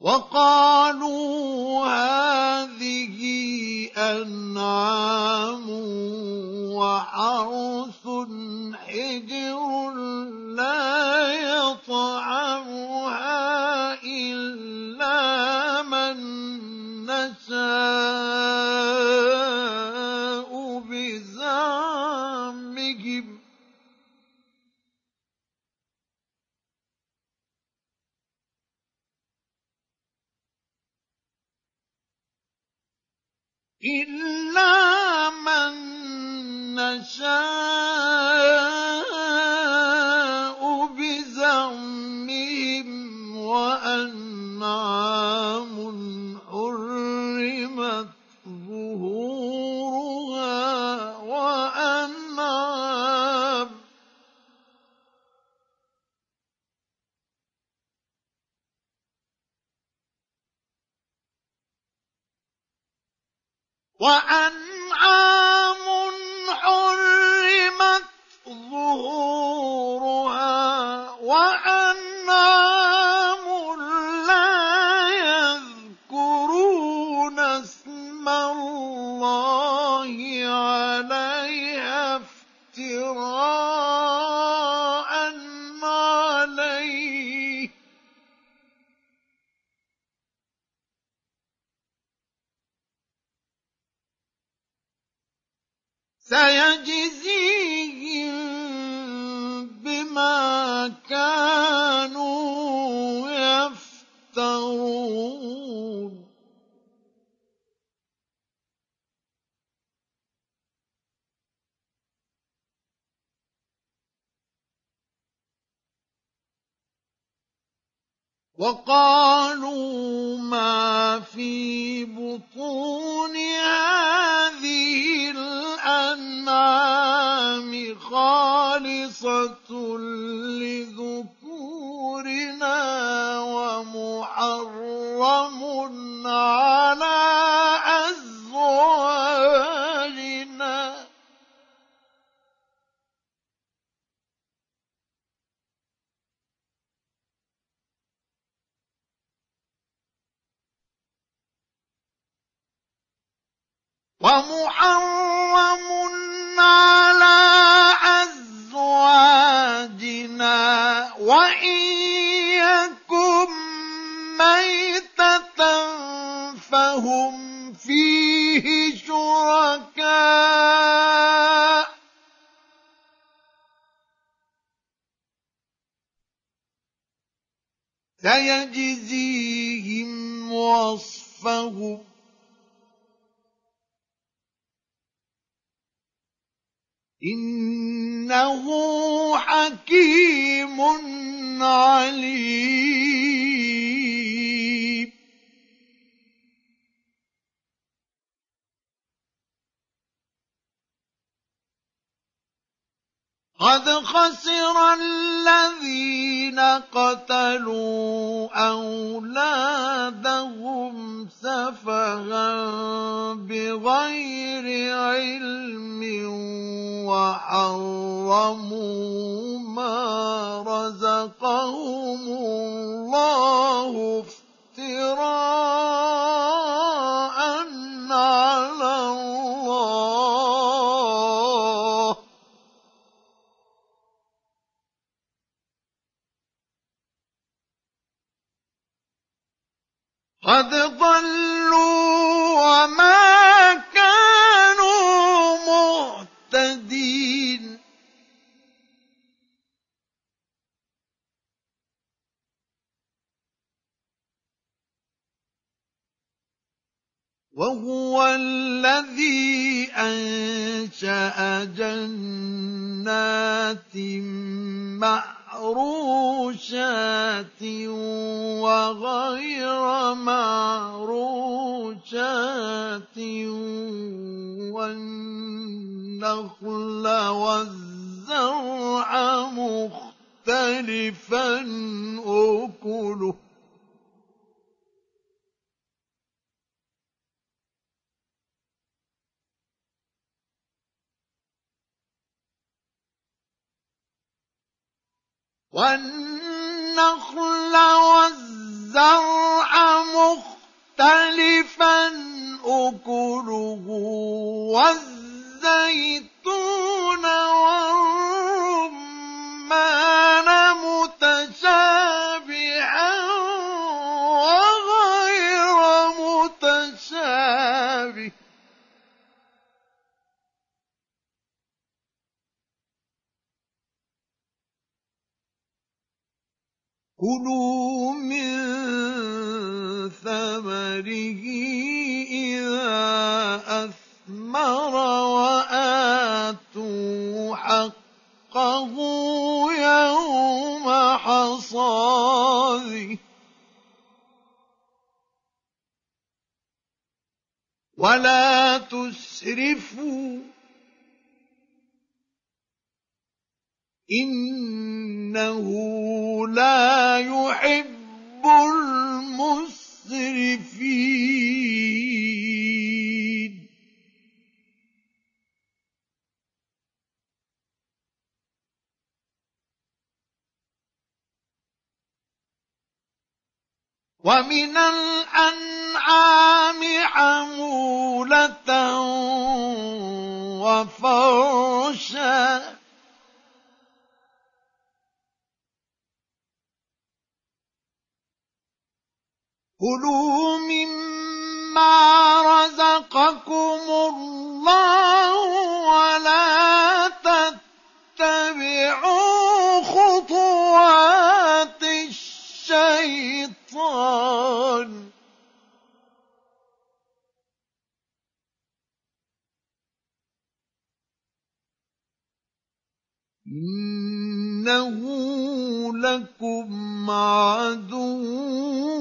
وقالوا هذه أنعام وحرث حجر لا يطعمها إلا من نشاء بزعمهم إلا من نشاء بزعمهم وأنعام حرمت ظهورها وأنعام حرمت ظهورها وأنعام لا يذكرون اسم الله عليها افتراء عليه سيجزيهم بما كانوا يفترون وقالوا ما في بطون هذه الأنعام خالصة لذكورنا ومحرم على أزواجنا وإن يكن ميتة فهم فيه شركاء سيجزيهم وصفهم إنه حكيم عليم قد خسر الذين قتلوا أولادهم سفها بغير علم وحرموا ما رزقهم الله افتراء على الله قد ضلوا وما كانوا مهتدين وهو الذي أنشأ جنات معروشات وغير معروشات والنخل والزرع مختلفا أكله والنخل والزرع مختلفا أكله والزيتون والرمان متشابها وغير متشابه كلوا من ثمره إذا أثمر وآتوا حقه يوم حصاده ولا تسرفوا إنه لا يحب المسرفين ومن الأنعام حمولة وفرشا كلوا مما رزقكم الله ولا تتبعوا خطوات الشيطان إنه لكم عدو